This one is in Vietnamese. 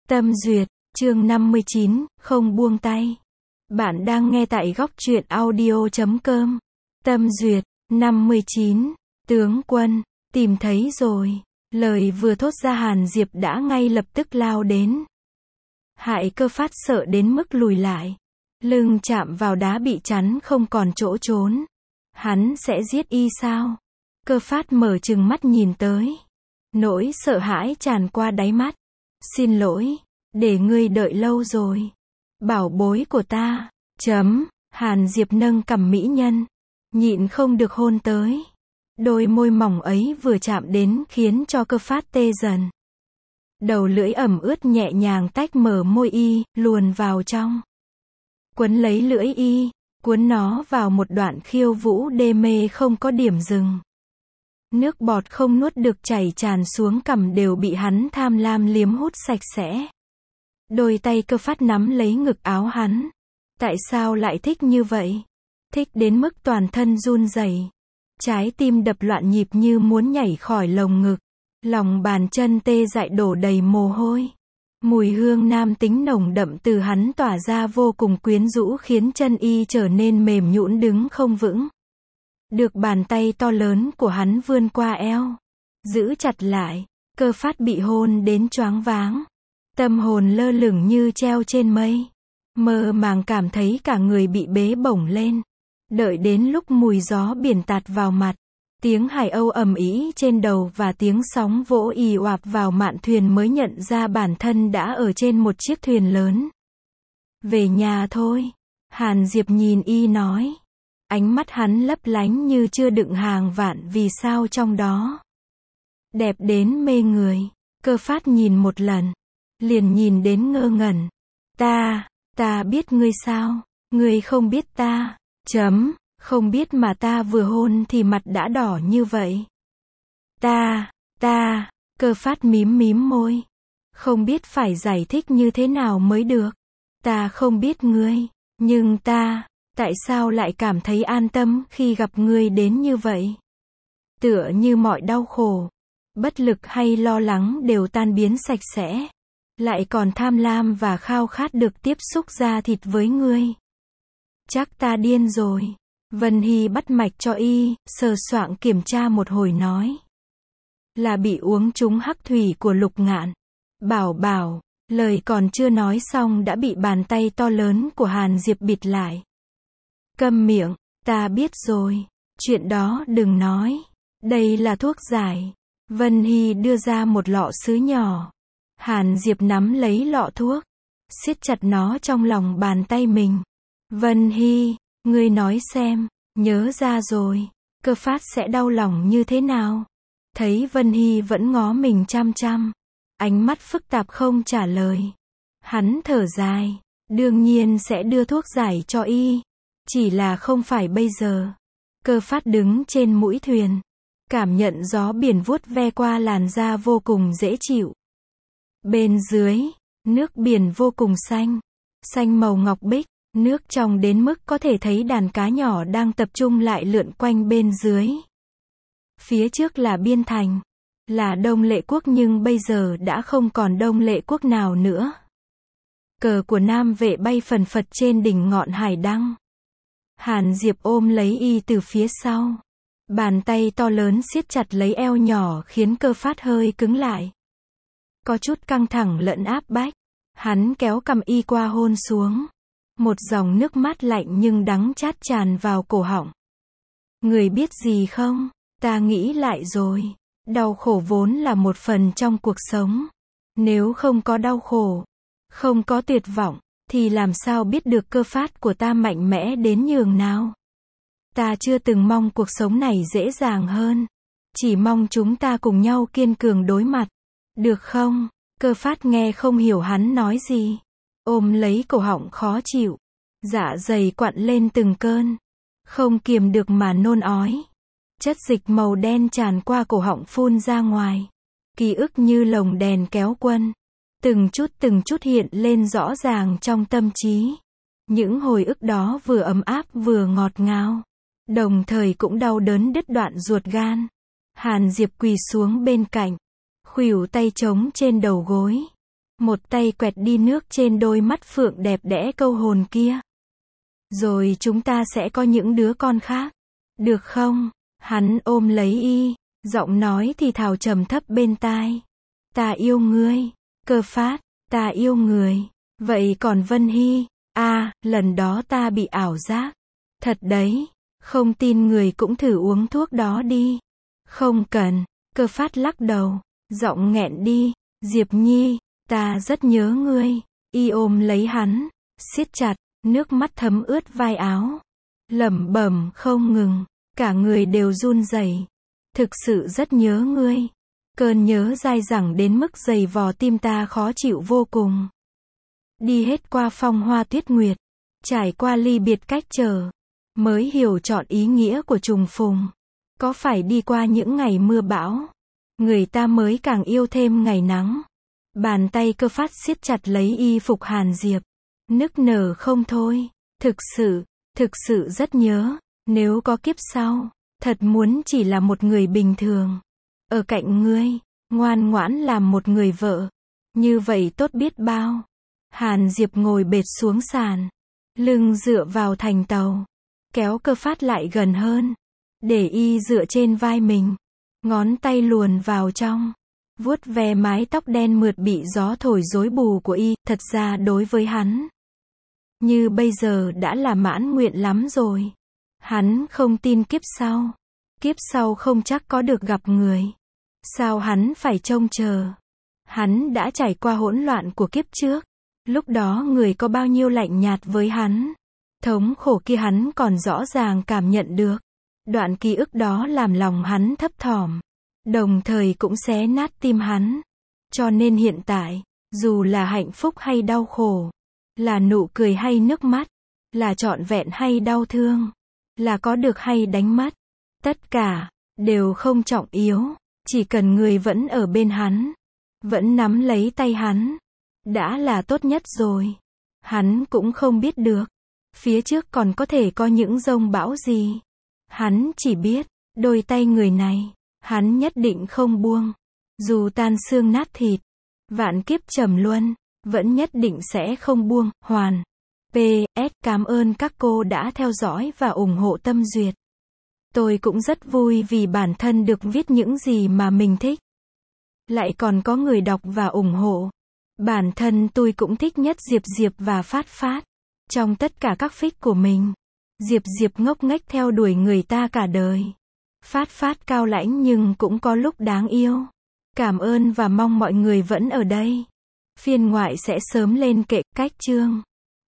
Tâm duyệt, chương 59, không buông tay. Bạn đang nghe tại góc truyện audio.com. Tâm duyệt, 59, tướng quân, tìm thấy rồi. Lời vừa thốt ra Hàn Diệp đã ngay lập tức lao đến. Hại Cơ Phát sợ đến mức lùi lại. Lưng chạm vào đá bị chắn không còn chỗ trốn. Hắn sẽ giết y sao? Cơ Phát mở trừng mắt nhìn tới. Nỗi sợ hãi tràn qua đáy mắt. Xin lỗi, để ngươi đợi lâu rồi. Bảo bối của ta. Hàn Diệp nâng cằm mỹ nhân. Nhịn không được hôn tới. Đôi môi mỏng ấy vừa chạm đến khiến cho Cơ Phát tê dần. Đầu lưỡi ẩm ướt nhẹ nhàng tách mở môi y, luồn vào trong. Quấn lấy lưỡi y, cuốn nó vào một đoạn khiêu vũ đê mê không có điểm dừng. Nước bọt không nuốt được chảy tràn xuống cằm đều bị hắn tham lam liếm hút sạch sẽ. Đôi tay Cơ Phát nắm lấy ngực áo hắn. Tại sao lại thích như vậy? Thích đến mức toàn thân run rẩy. Trái tim đập loạn nhịp như muốn nhảy khỏi lồng ngực. Lòng bàn chân tê dại đổ đầy mồ hôi. Mùi hương nam tính nồng đậm từ hắn tỏa ra vô cùng quyến rũ khiến chân y trở nên mềm nhũn đứng không vững. Được bàn tay to lớn của hắn vươn qua eo. Giữ chặt lại. Cơ Phát bị hôn đến choáng váng. Tâm hồn lơ lửng như treo trên mây. Mơ màng cảm thấy cả người bị bế bổng lên. Đợi đến lúc mùi gió biển tạt vào mặt. Tiếng hải âu ầm ĩ trên đầu và tiếng sóng vỗ ì oạp vào mạn thuyền mới nhận ra bản thân đã ở trên một chiếc thuyền lớn. Về nhà thôi. Hàn Diệp nhìn y nói. Ánh mắt hắn lấp lánh như chưa đựng hàng vạn vì sao trong đó. Đẹp đến mê người. Cơ Phát nhìn một lần. Liền nhìn đến ngơ ngẩn. Ta biết ngươi sao? Ngươi không biết ta. Không biết mà ta vừa hôn thì mặt đã đỏ như vậy. Cơ Phát mím môi. Không biết phải giải thích như thế nào mới được. Ta không biết ngươi, nhưng tại sao lại cảm thấy an tâm khi gặp ngươi đến như vậy? Tựa như mọi đau khổ, bất lực hay lo lắng đều tan biến sạch sẽ. Lại còn tham lam và khao khát được tiếp xúc da thịt với ngươi. Chắc ta điên rồi. Vân Hy bắt mạch cho y, sờ soạng kiểm tra một hồi nói. Là bị uống trúng hắc thủy của Lục Ngạn. Bảo, lời còn chưa nói xong đã bị bàn tay to lớn của Hàn Diệp bịt lại. Câm miệng, ta biết rồi. Chuyện đó đừng nói. Đây là thuốc giải. Vân Hy đưa ra một lọ sứ nhỏ. Hàn Diệp nắm lấy lọ thuốc. Siết chặt nó trong lòng bàn tay mình. Vân Hy, ngươi nói xem, nhớ ra rồi, Cơ Phát sẽ đau lòng như thế nào? Thấy Vân Hy vẫn ngó mình chăm chăm. Ánh mắt phức tạp không trả lời. Hắn thở dài. Đương nhiên sẽ đưa thuốc giải cho y. Chỉ là không phải bây giờ. Cơ Phát đứng trên mũi thuyền. Cảm nhận gió biển vuốt ve qua làn da vô cùng dễ chịu. Bên dưới, nước biển vô cùng xanh. Xanh màu ngọc bích. Nước trong đến mức có thể thấy đàn cá nhỏ đang tập trung lại lượn quanh bên dưới. Phía trước là biên thành. Là Đông Lệ quốc nhưng bây giờ đã không còn Đông Lệ quốc nào nữa. Cờ của Nam Vệ bay phần phật trên đỉnh ngọn hải đăng. Hàn Diệp ôm lấy y từ phía sau. Bàn tay to lớn siết chặt lấy eo nhỏ khiến Cơ Phát hơi cứng lại. Có chút căng thẳng lẫn áp bách. Hắn kéo cằm y qua hôn xuống. Một dòng nước mát lạnh nhưng đắng chát tràn vào cổ họng. Người biết gì không? Ta nghĩ lại rồi. Đau khổ vốn là một phần trong cuộc sống. Nếu không có đau khổ, không có tuyệt vọng, thì làm sao biết được Cơ Phát của ta mạnh mẽ đến nhường nào? Ta chưa từng mong cuộc sống này dễ dàng hơn. Chỉ mong chúng ta cùng nhau kiên cường đối mặt. Được không? Cơ Phát nghe không hiểu hắn nói gì. Ôm lấy cổ họng khó chịu. Dạ dày quặn lên từng cơn. Không kiềm được mà nôn ói. Chất dịch màu đen tràn qua cổ họng phun ra ngoài. Ký ức như lồng đèn kéo quân. Từng chút hiện lên rõ ràng trong tâm trí. Những hồi ức đó vừa ấm áp vừa ngọt ngào. Đồng thời cũng đau đớn đứt đoạn ruột gan. Hàn Diệp quỳ xuống bên cạnh. Khuỷu tay trống trên đầu gối. Một tay quẹt đi nước trên đôi mắt phượng đẹp đẽ câu hồn kia. Rồi chúng ta sẽ có những đứa con khác. Được không? Hắn ôm lấy y, giọng nói thì thào trầm thấp bên tai. Ta yêu ngươi. Cơ phát, ta yêu người. Vậy còn Vân Hy? Lần đó ta bị ảo giác. Thật đấy. Không tin người cũng thử uống thuốc đó đi. Không cần. Cơ phát lắc đầu. Giọng nghẹn đi. Diệp Nhi, ta rất nhớ ngươi. Y ôm lấy hắn, siết chặt, nước mắt thấm ướt vai áo. Lẩm bẩm không ngừng. Cả người đều run rẩy. Thực sự rất nhớ ngươi. Cơn nhớ dai dẳng đến mức dày vò tim ta khó chịu vô cùng. Đi hết qua phong hoa tuyết nguyệt. Trải qua ly biệt cách trở. Mới hiểu trọn ý nghĩa của trùng phùng. Có phải đi qua những ngày mưa bão, người ta mới càng yêu thêm ngày nắng. Bàn tay Cơ phát siết chặt lấy y phục Hàn Diệp. Nức nở không thôi. Thực sự rất nhớ. Nếu có kiếp sau, thật muốn chỉ là một người bình thường. Ở cạnh ngươi, ngoan ngoãn làm một người vợ. Như vậy tốt biết bao. Hàn Diệp ngồi bệt xuống sàn. Lưng dựa vào thành tàu. Kéo Cơ phát lại gần hơn. Để y dựa trên vai mình. Ngón tay luồn vào trong. Vuốt ve mái tóc đen mượt bị gió thổi rối bù của y. Thật ra đối với hắn, như bây giờ đã là mãn nguyện lắm rồi. Hắn không tin kiếp sau. Kiếp sau không chắc có được gặp người. Sao hắn phải trông chờ? Hắn đã trải qua hỗn loạn của kiếp trước. Lúc đó người có bao nhiêu lạnh nhạt với hắn. Thống khổ kia hắn còn rõ ràng cảm nhận được. Đoạn ký ức đó làm lòng hắn thấp thỏm. Đồng thời cũng xé nát tim hắn. Cho nên hiện tại, dù là hạnh phúc hay đau khổ, là nụ cười hay nước mắt, là trọn vẹn hay đau thương, là có được hay đánh mất, tất cả đều không trọng yếu. Chỉ cần người vẫn ở bên hắn, vẫn nắm lấy tay hắn, đã là tốt nhất rồi. Hắn cũng không biết được phía trước còn có thể có những dông bão gì. Hắn chỉ biết, đôi tay người này, hắn nhất định không buông. Dù tan xương nát thịt, vạn kiếp trầm luân, vẫn nhất định sẽ không buông. Hoàn. PS, cảm ơn các cô đã theo dõi và ủng hộ Tâm Duyệt. Tôi cũng rất vui vì bản thân được viết những gì mà mình thích. Lại còn có người đọc và ủng hộ. Bản thân tôi cũng thích nhất Diệp Diệp và Phát Phát. Trong tất cả các fic của mình, Diệp Diệp ngốc nghếch theo đuổi người ta cả đời. Phát Phát cao lãnh nhưng cũng có lúc đáng yêu. Cảm ơn và mong mọi người vẫn ở đây. Phiên ngoại sẽ sớm lên kệ, cách chương.